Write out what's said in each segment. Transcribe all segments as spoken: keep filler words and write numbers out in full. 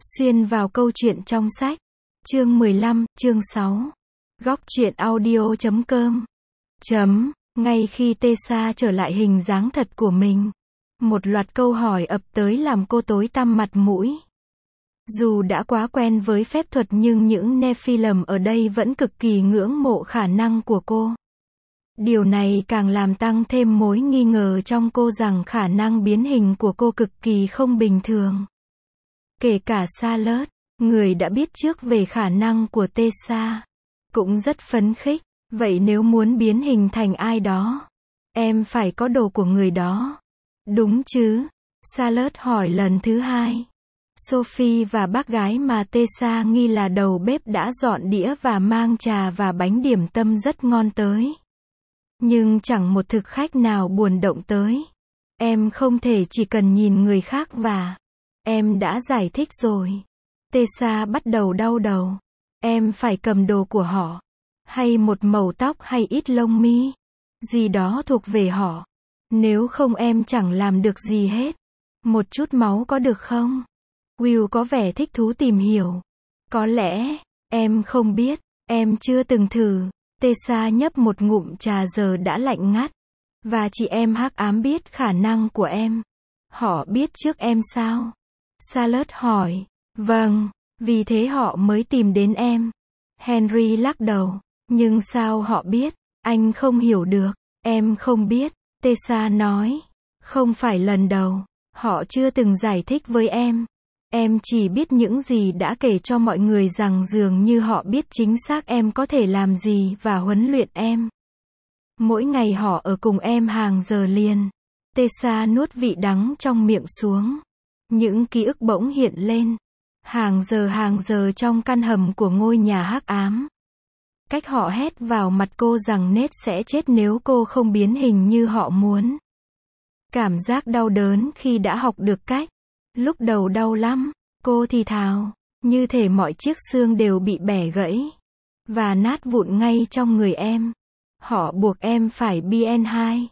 Xuyên vào câu chuyện trong sách. Chương mười lăm, chương sáu. Góc truyện audio chấm com. Chấm, ngay khi Tessa trở lại hình dáng thật của mình, một loạt câu hỏi ập tới làm cô tối tăm mặt mũi. Dù đã quá quen với phép thuật nhưng những Nephilim ở đây vẫn cực kỳ ngưỡng mộ khả năng của cô. Điều này càng làm tăng thêm mối nghi ngờ trong cô rằng khả năng biến hình của cô cực kỳ không bình thường. Kể cả Charlotte, người đã biết trước về khả năng của Tessa, cũng rất phấn khích. Vậy nếu muốn biến hình thành ai đó, em phải có đồ của người đó. Đúng chứ? Charlotte hỏi lần thứ hai. Sophie và bác gái mà Tessa nghi là đầu bếp đã dọn đĩa và mang trà và bánh điểm tâm rất ngon tới. Nhưng chẳng một thực khách nào buồn động tới. Em không thể chỉ cần nhìn người khác và... Em đã giải thích rồi. Tessa bắt đầu đau đầu. Em phải cầm đồ của họ. Hay một màu tóc hay ít lông mi. Gì đó thuộc về họ. Nếu không em chẳng làm được gì hết. Một chút máu có được không? Will có vẻ thích thú tìm hiểu. Có lẽ, em không biết, em chưa từng thử. Tessa nhấp một ngụm trà giờ đã lạnh ngắt. Và chị em hắc ám biết khả năng của em. Họ biết trước em sao? Charlotte hỏi. Vâng, vì thế họ mới tìm đến em. Henry lắc đầu. Nhưng sao họ biết? Anh không hiểu được. Em không biết. Tessa nói. Không phải lần đầu. Họ chưa từng giải thích với em. Em chỉ biết những gì đã kể cho mọi người rằng dường như họ biết chính xác em có thể làm gì và huấn luyện em. Mỗi ngày họ ở cùng em hàng giờ liền. Tessa nuốt vị đắng trong miệng xuống. Những ký ức bỗng hiện lên. Hàng giờ hàng giờ trong căn hầm của ngôi nhà hắc ám. Cách họ hét vào mặt cô rằng Ned sẽ chết nếu cô không biến hình như họ muốn. Cảm giác đau đớn khi đã học được cách. Lúc đầu đau lắm, cô thì thào, như thể mọi chiếc xương đều bị bẻ gãy. Và nát vụn ngay trong người em. Họ buộc em phải bê en hai,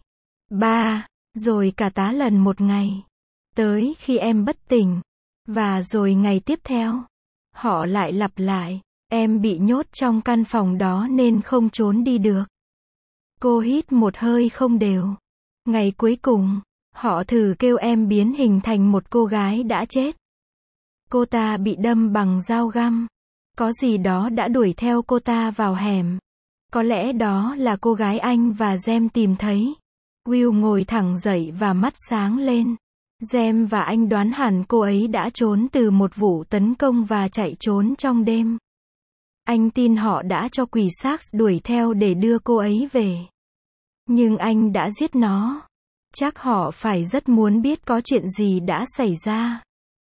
ba, rồi cả tá lần một ngày. Tới khi em bất tỉnh. Và rồi ngày tiếp theo. Họ lại lặp lại. Em bị nhốt trong căn phòng đó nên không trốn đi được. Cô hít một hơi không đều. Ngày cuối cùng, họ thử kêu em biến hình thành một cô gái đã chết. Cô ta bị đâm bằng dao găm. Có gì đó đã đuổi theo cô ta vào hẻm. Có lẽ đó là cô gái anh và Jem tìm thấy. Will ngồi thẳng dậy và mắt sáng lên. Jem và anh đoán hẳn cô ấy đã trốn từ một vụ tấn công và chạy trốn trong đêm. Anh tin họ đã cho quỷ xác đuổi theo để đưa cô ấy về. Nhưng anh đã giết nó. Chắc họ phải rất muốn biết có chuyện gì đã xảy ra.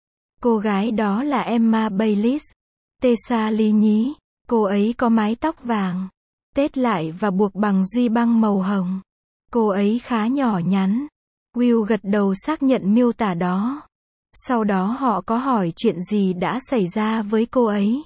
Cô gái đó là Emma Baylis. Tessa lý nhí. Cô ấy có mái tóc vàng, tết lại và buộc bằng duy băng màu hồng. Cô ấy khá nhỏ nhắn. Will gật đầu xác nhận miêu tả đó. Sau đó họ có hỏi chuyện gì đã xảy ra với cô ấy.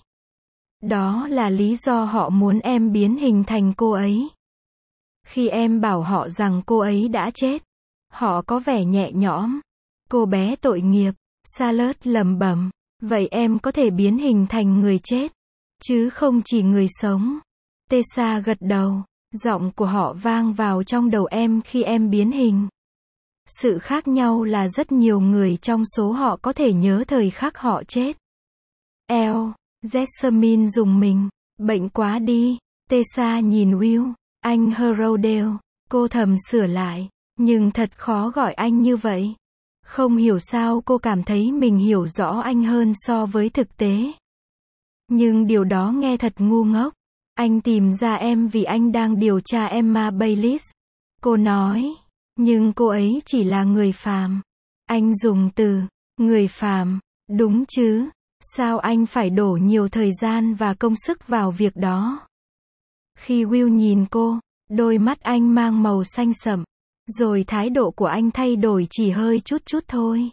Đó là lý do họ muốn em biến hình thành cô ấy. Khi em bảo họ rằng cô ấy đã chết, họ có vẻ nhẹ nhõm. Cô bé tội nghiệp. Charlotte lẩm bẩm. Vậy em có thể biến hình thành người chết, chứ không chỉ người sống. Tessa gật đầu. Giọng của họ vang vào trong đầu em khi em biến hình. Sự khác nhau là rất nhiều người trong số họ có thể nhớ thời khắc họ chết. Eo, Jessamine dùng mình. Bệnh quá đi. Tessa nhìn Will. Anh Haroldale. Cô thầm sửa lại. Nhưng thật khó gọi anh như vậy. Không hiểu sao cô cảm thấy mình hiểu rõ anh hơn so với thực tế. Nhưng điều đó nghe thật ngu ngốc. Anh tìm ra em vì anh đang điều tra Emma Baylis. Cô nói. Nhưng cô ấy chỉ là người phàm. Anh dùng từ, người phàm, đúng chứ? Sao anh phải đổ nhiều thời gian và công sức vào việc đó? Khi Will nhìn cô, đôi mắt anh mang màu xanh sẫm. Rồi thái độ của anh thay đổi chỉ hơi chút chút thôi.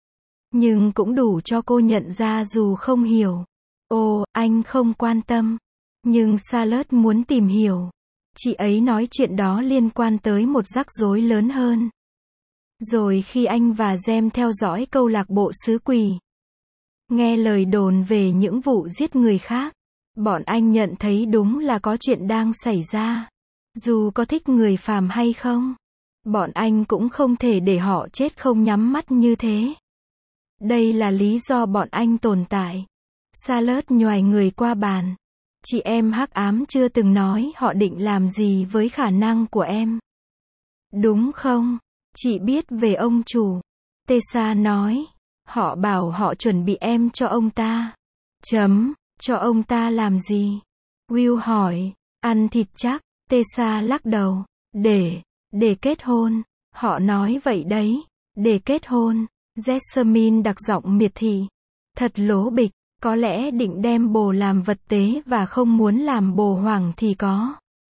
Nhưng cũng đủ cho cô nhận ra dù không hiểu. Ồ, anh không quan tâm. Nhưng Charlotte muốn tìm hiểu. Chị ấy nói chuyện đó liên quan tới một rắc rối lớn hơn. Rồi khi anh và Jem theo dõi câu lạc bộ xứ quỷ, nghe lời đồn về những vụ giết người khác. Bọn anh nhận thấy đúng là có chuyện đang xảy ra. Dù có thích người phàm hay không, bọn anh cũng không thể để họ chết không nhắm mắt như thế. Đây là lý do bọn anh tồn tại. Charlotte nhoài người qua bàn. Chị em hắc ám chưa từng nói họ định làm gì với khả năng của em. Đúng không? Chị biết về ông chủ. Tessa nói. Họ bảo họ chuẩn bị em cho ông ta. Chấm. Cho ông ta làm gì? Will hỏi. Ăn thịt chắc. Tessa lắc đầu. Để. Để kết hôn. Họ nói vậy đấy. Để kết hôn. Jessamine đặc giọng miệt thị. Thật lố bịch. Có lẽ định đem bồ làm vật tế và không muốn làm bồ hoàng thì có.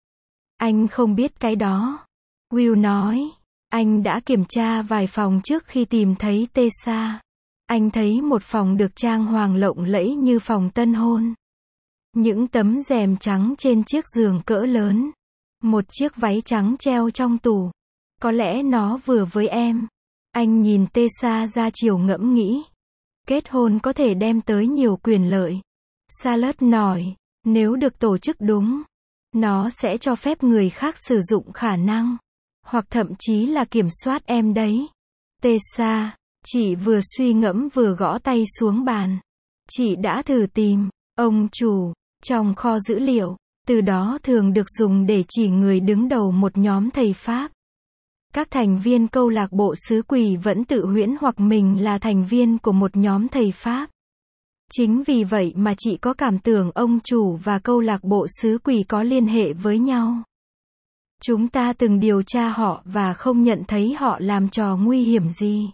Anh không biết cái đó. Will nói. Anh đã kiểm tra vài phòng trước khi tìm thấy Tessa. Anh thấy một phòng được trang hoàng lộng lẫy như phòng tân hôn. Những tấm rèm trắng trên chiếc giường cỡ lớn. Một chiếc váy trắng treo trong tủ. Có lẽ nó vừa với em. Anh nhìn Tessa ra chiều ngẫm nghĩ. Kết hôn có thể đem tới nhiều quyền lợi. Charlotte nói, nếu được tổ chức đúng, nó sẽ cho phép người khác sử dụng khả năng, hoặc thậm chí là kiểm soát em đấy. Tessa, chị vừa suy ngẫm vừa gõ tay xuống bàn. Chị đã thử tìm, ông chủ, trong kho dữ liệu, từ đó thường được dùng để chỉ người đứng đầu một nhóm thầy Pháp. Các thành viên câu lạc bộ xứ quỷ vẫn tự huyễn hoặc mình là thành viên của một nhóm thầy Pháp. Chính vì vậy mà chị có cảm tưởng ông chủ và câu lạc bộ xứ quỷ có liên hệ với nhau. Chúng ta từng điều tra họ và không nhận thấy họ làm trò nguy hiểm gì.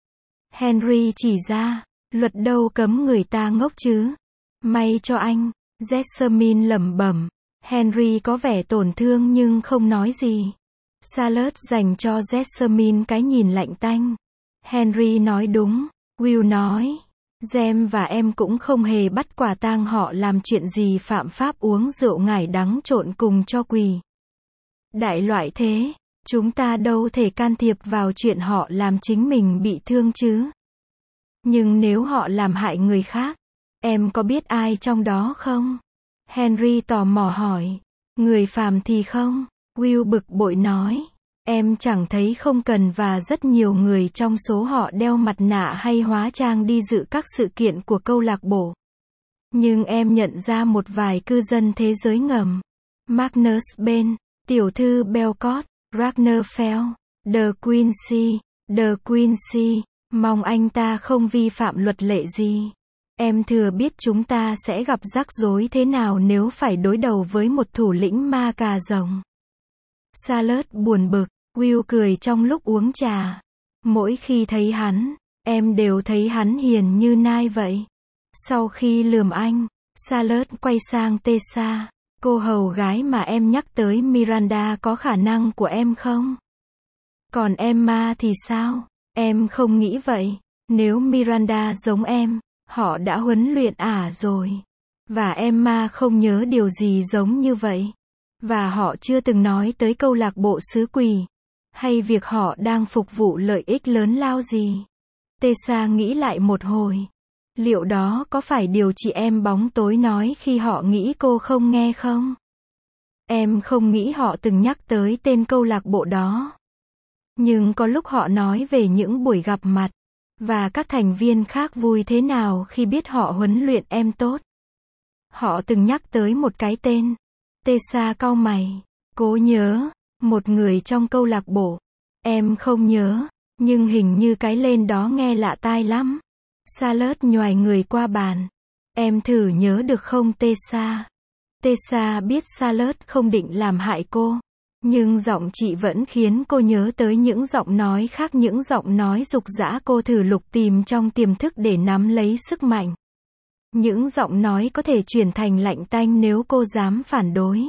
Henry chỉ ra, luật đâu cấm người ta ngốc chứ. May cho anh, Jessamine lẩm bẩm. Henry có vẻ tổn thương nhưng không nói gì. Charlotte dành cho Jessamine cái nhìn lạnh tanh. Henry nói đúng, Will nói. Jem và em cũng không hề bắt quả tang họ làm chuyện gì phạm pháp uống rượu ngải đắng trộn cùng cho quỳ. Đại loại thế, chúng ta đâu thể can thiệp vào chuyện họ làm chính mình bị thương chứ. Nhưng nếu họ làm hại người khác, em có biết ai trong đó không? Henry tò mò hỏi. Người phàm thì không. Will bực bội nói. Em chẳng thấy không cần và rất nhiều người trong số họ đeo mặt nạ hay hóa trang đi dự các sự kiện của câu lạc bộ. Nhưng em nhận ra một vài cư dân thế giới ngầm. Magnus Ben, tiểu thư Belcott, Ragnerfeld, De Quincy, De Quincy, mong anh ta không vi phạm luật lệ gì. Em thừa biết chúng ta sẽ gặp rắc rối thế nào nếu phải đối đầu với một thủ lĩnh ma cà rồng. Charlotte buồn bực, Will cười trong lúc uống trà. Mỗi khi thấy hắn, em đều thấy hắn hiền như nai vậy. Sau khi lườm anh, Charlotte quay sang Tessa. Cô hầu gái mà em nhắc tới Miranda có khả năng của em không? Còn Emma thì sao? Em không nghĩ vậy. Nếu Miranda giống em, họ đã huấn luyện ả rồi. Và Emma không nhớ điều gì giống như vậy. Và họ chưa từng nói tới câu lạc bộ xứ quỷ. Hay việc họ đang phục vụ lợi ích lớn lao gì. Tessa nghĩ lại một hồi. Liệu đó có phải điều chị em bóng tối nói khi họ nghĩ cô không nghe không? Em không nghĩ họ từng nhắc tới tên câu lạc bộ đó. Nhưng có lúc họ nói về những buổi gặp mặt. Và các thành viên khác vui thế nào khi biết họ huấn luyện em tốt. Họ từng nhắc tới một cái tên. Tessa cau mày. Cố nhớ. Một người trong câu lạc bộ. Em không nhớ. Nhưng hình như cái lên đó nghe lạ tai lắm. Charlotte nhoài người qua bàn. Em thử nhớ được không Tessa? Tessa biết Charlotte không định làm hại cô. Nhưng giọng chị vẫn khiến cô nhớ tới những giọng nói khác, những giọng nói dục dã cô thử lục tìm trong tiềm thức để nắm lấy sức mạnh. Những giọng nói có thể chuyển thành lạnh tanh nếu cô dám phản đối.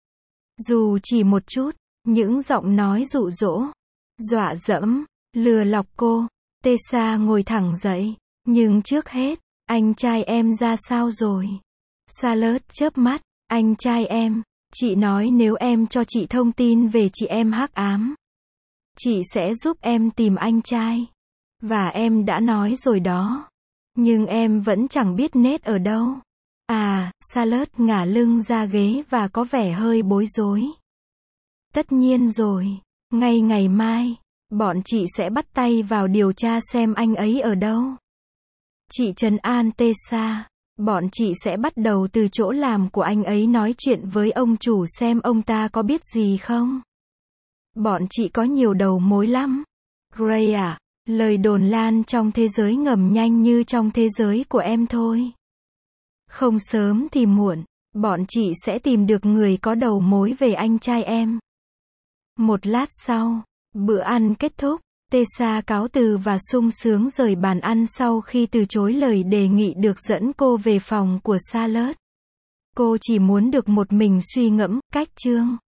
Dù chỉ một chút, những giọng nói dụ dỗ, dọa dẫm, lừa lọc cô. Tessa ngồi thẳng dậy. Nhưng trước hết, anh trai em ra sao rồi? Charlotte chớp mắt. Anh trai em. Chị nói nếu em cho chị thông tin về chị em hắc ám, chị sẽ giúp em tìm anh trai. Và em đã nói rồi đó. Nhưng em vẫn chẳng biết Nate ở đâu. À, Charlotte ngả lưng ra ghế và có vẻ hơi bối rối. Tất nhiên rồi. Ngay ngày mai, bọn chị sẽ bắt tay vào điều tra xem anh ấy ở đâu. Chị trấn an Tessa. Bọn chị sẽ bắt đầu từ chỗ làm của anh ấy, nói chuyện với ông chủ xem ông ta có biết gì không. Bọn chị có nhiều đầu mối lắm. Gray à, lời đồn lan trong thế giới ngầm nhanh như trong thế giới của em thôi. Không sớm thì muộn, bọn chị sẽ tìm được người có đầu mối về anh trai em. Một lát sau, bữa ăn kết thúc, Tessa cáo từ và sung sướng rời bàn ăn sau khi từ chối lời đề nghị được dẫn cô về phòng của Charlotte. Cô chỉ muốn được một mình suy ngẫm, cách chương.